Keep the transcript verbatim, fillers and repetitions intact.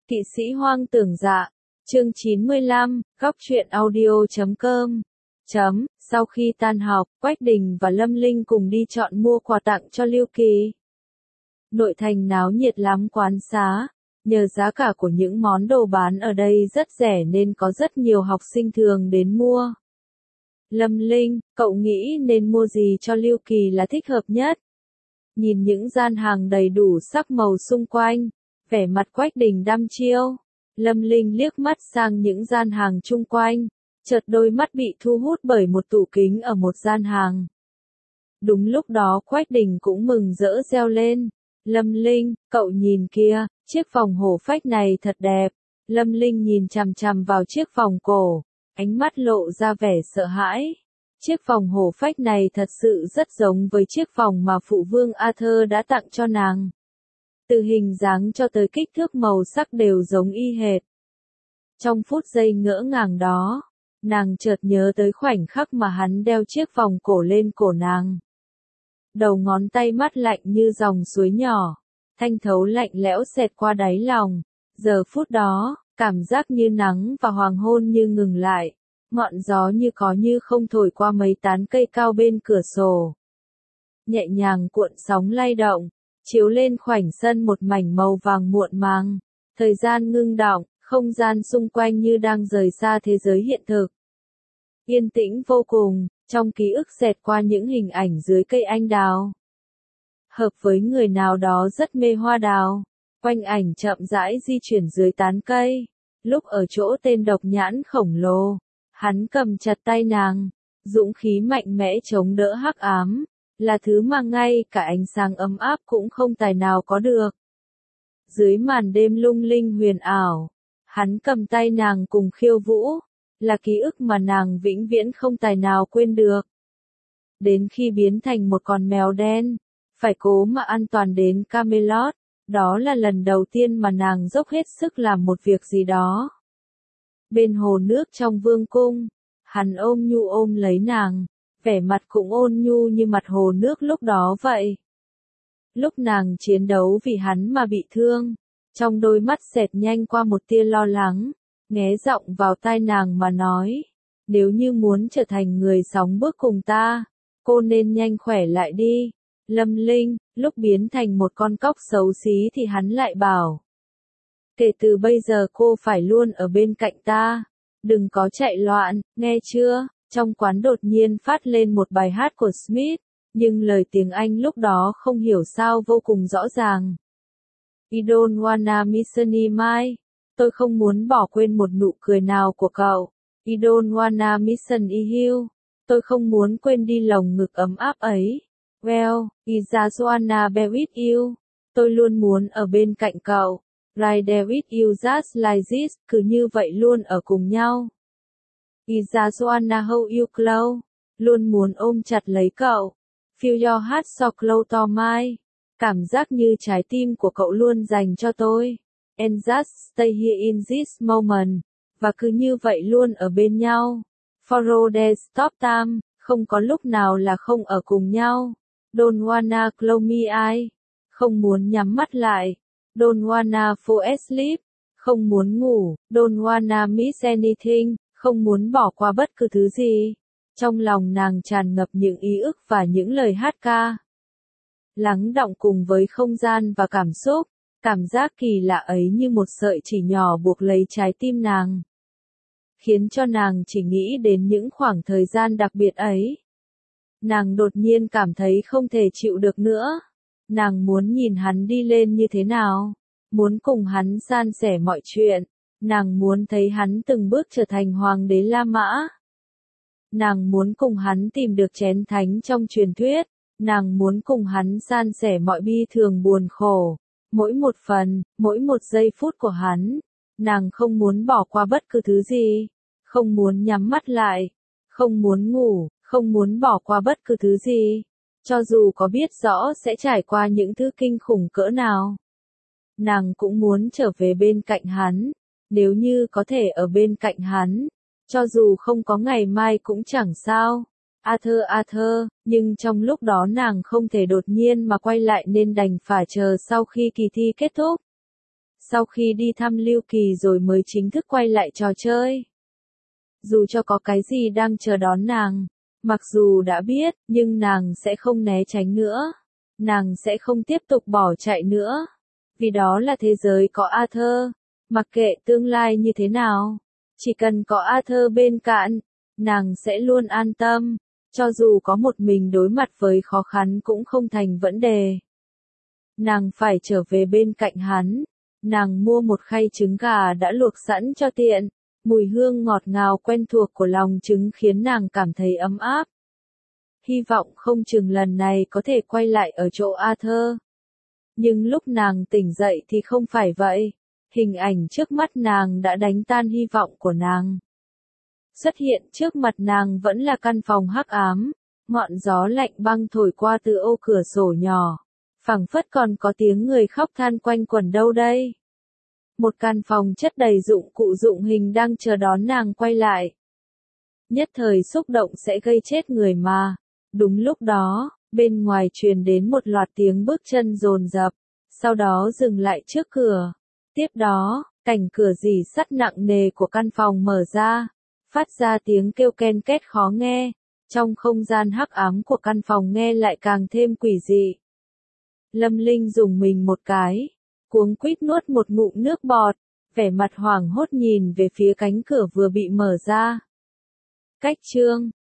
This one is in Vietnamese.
Kỵ sĩ hoang tưởng dạ, chương chín mươi lăm, góc truyện audio chấm com. Chấm, sau khi tan học, Quách Đình và Lâm Linh cùng đi chọn mua quà tặng cho Lưu Kỳ. Nội thành náo nhiệt lắm quán xá, nhờ giá cả của những món đồ bán ở đây rất rẻ nên có rất nhiều học sinh thường đến mua. Lâm Linh, cậu nghĩ nên mua gì cho Lưu Kỳ là thích hợp nhất? Nhìn những gian hàng đầy đủ sắc màu xung quanh, vẻ mặt Quách Đình đăm chiêu. Lâm Linh liếc mắt sang những gian hàng chung quanh, chợt đôi mắt bị thu hút bởi một tủ kính ở một gian hàng. Đúng lúc đó Quách Đình cũng mừng rỡ reo lên. Lâm Linh, cậu nhìn kia, chiếc vòng hổ phách này thật đẹp. Lâm Linh nhìn chằm chằm vào chiếc vòng cổ, ánh mắt lộ ra vẻ sợ hãi. Chiếc vòng hổ phách này thật sự rất giống với chiếc vòng mà phụ vương Arthur đã tặng cho nàng. Từ hình dáng cho tới kích thước màu sắc đều giống y hệt. Trong phút giây ngỡ ngàng đó, nàng chợt nhớ tới khoảnh khắc mà hắn đeo chiếc vòng cổ lên cổ nàng. Đầu ngón tay mát lạnh như dòng suối nhỏ, thanh thấu lạnh lẽo xẹt qua đáy lòng. Giờ phút đó, cảm giác như nắng và hoàng hôn như ngừng lại, ngọn gió như có như không thổi qua mấy tán cây cao bên cửa sổ. Nhẹ nhàng cuộn sóng lay động, chiếu lên khoảnh sân một mảnh màu vàng muộn màng. Thời gian ngưng đọng, không gian xung quanh như đang rời xa thế giới hiện thực. Yên tĩnh vô cùng, trong ký ức xẹt qua những hình ảnh dưới cây anh đào. Hợp với người nào đó rất mê hoa đào, quanh ảnh chậm rãi di chuyển dưới tán cây. Lúc ở chỗ tên độc nhãn khổng lồ, hắn cầm chặt tay nàng, dũng khí mạnh mẽ chống đỡ hắc ám, là thứ mà ngay cả ánh sáng ấm áp cũng không tài nào có được. Dưới màn đêm lung linh huyền ảo, hắn cầm tay nàng cùng khiêu vũ, là ký ức mà nàng vĩnh viễn không tài nào quên được. Đến khi biến thành một con mèo đen, phải cố mà an toàn đến Camelot, đó là lần đầu tiên mà nàng dốc hết sức làm một việc gì đó. Bên hồ nước trong vương cung, hắn ôm nhu ôm lấy nàng, vẻ mặt cũng ôn nhu như mặt hồ nước lúc đó vậy. Lúc nàng chiến đấu vì hắn mà bị thương, trong đôi mắt xẹt nhanh qua một tia lo lắng, nghé giọng vào tai nàng mà nói, nếu như muốn trở thành người sóng bước cùng ta, cô nên nhanh khỏe lại đi. Lâm Linh, lúc biến thành một con cóc xấu xí thì hắn lại bảo, kể từ bây giờ cô phải luôn ở bên cạnh ta, đừng có chạy loạn, nghe chưa? Trong quán đột nhiên phát lên một bài hát của Smith, nhưng lời tiếng Anh lúc đó không hiểu sao vô cùng rõ ràng. I don't wanna miss any my. Tôi không muốn bỏ quên một nụ cười nào của cậu. I don't wanna miss an you. Tôi không muốn quên đi lồng ngực ấm áp ấy. Well, I just wanna be with you. Tôi luôn muốn ở bên cạnh cậu. Right there with you just like this, cứ như vậy luôn ở cùng nhau. I just wanna hold you close. Luôn muốn ôm chặt lấy cậu. Feel your heart so close to mine. Cảm giác như trái tim của cậu luôn dành cho tôi. And just stay here in this moment. Và cứ như vậy luôn ở bên nhau. For all day stop time. Không có lúc nào là không ở cùng nhau. Don't wanna close me eye. Không muốn nhắm mắt lại. Don't wanna fall asleep. Không muốn ngủ. Don't wanna miss anything. Không muốn bỏ qua bất cứ thứ gì. Trong lòng nàng tràn ngập những ý ức và những lời hát ca. Lắng đọng cùng với không gian và cảm xúc, cảm giác kỳ lạ ấy như một sợi chỉ nhỏ buộc lấy trái tim nàng. Khiến cho nàng chỉ nghĩ đến những khoảng thời gian đặc biệt ấy. Nàng đột nhiên cảm thấy không thể chịu được nữa. Nàng muốn nhìn hắn đi lên như thế nào. Muốn cùng hắn san sẻ mọi chuyện. Nàng muốn thấy hắn từng bước trở thành hoàng đế La Mã. Nàng muốn cùng hắn tìm được chén thánh trong truyền thuyết. Nàng muốn cùng hắn san sẻ mọi bi thường buồn khổ. Mỗi một phần, mỗi một giây phút của hắn. Nàng không muốn bỏ qua bất cứ thứ gì. Không muốn nhắm mắt lại. Không muốn ngủ, không muốn bỏ qua bất cứ thứ gì. Cho dù có biết rõ sẽ trải qua những thứ kinh khủng cỡ nào. Nàng cũng muốn trở về bên cạnh hắn. Nếu như có thể ở bên cạnh hắn. Cho dù không có ngày mai cũng chẳng sao. Arthur Arthur, nhưng trong lúc đó nàng không thể đột nhiên mà quay lại nên đành phải chờ sau khi kỳ thi kết thúc. sau khi đi thăm Lưu Kỳ rồi mới chính thức quay lại trò chơi. Dù cho có cái gì đang chờ đón nàng, mặc dù đã biết, nhưng nàng sẽ không né tránh nữa. Nàng sẽ không tiếp tục bỏ chạy nữa. Vì đó là thế giới có Arthur. Mặc kệ tương lai như thế nào, chỉ cần có Arthur bên cạnh, nàng sẽ luôn an tâm. Cho dù có một mình đối mặt với khó khăn cũng không thành vấn đề. Nàng phải trở về bên cạnh hắn. Nàng mua một khay trứng gà đã luộc sẵn cho tiện. Mùi hương ngọt ngào quen thuộc của lòng trứng khiến nàng cảm thấy ấm áp. Hy vọng không chừng lần này có thể quay lại ở chỗ Arthur. Nhưng lúc nàng tỉnh dậy thì không phải vậy. Hình ảnh trước mắt nàng đã đánh tan hy vọng của nàng. Xuất hiện trước mặt nàng vẫn là căn phòng hắc ám. Ngọn gió lạnh băng thổi qua từ ô cửa sổ nhỏ. Phảng phất còn có tiếng người khóc than quanh quẩn đâu đây. Một căn phòng chất đầy dụng cụ dụng hình đang chờ đón nàng quay lại. Nhất thời xúc động sẽ gây chết người mà. Đúng lúc đó, bên ngoài truyền đến một loạt tiếng bước chân dồn dập, sau đó dừng lại trước cửa. Tiếp đó, cảnh cửa rỉ sắt nặng nề của căn phòng mở ra, phát ra tiếng kêu ken két khó nghe. Trong không gian hắc ám của căn phòng nghe lại càng thêm quỷ dị. Lâm Linh dùng mình một cái, cuống quýt nuốt một ngụm nước bọt, vẻ mặt hoảng hốt nhìn về phía cánh cửa vừa bị mở ra. Cách chương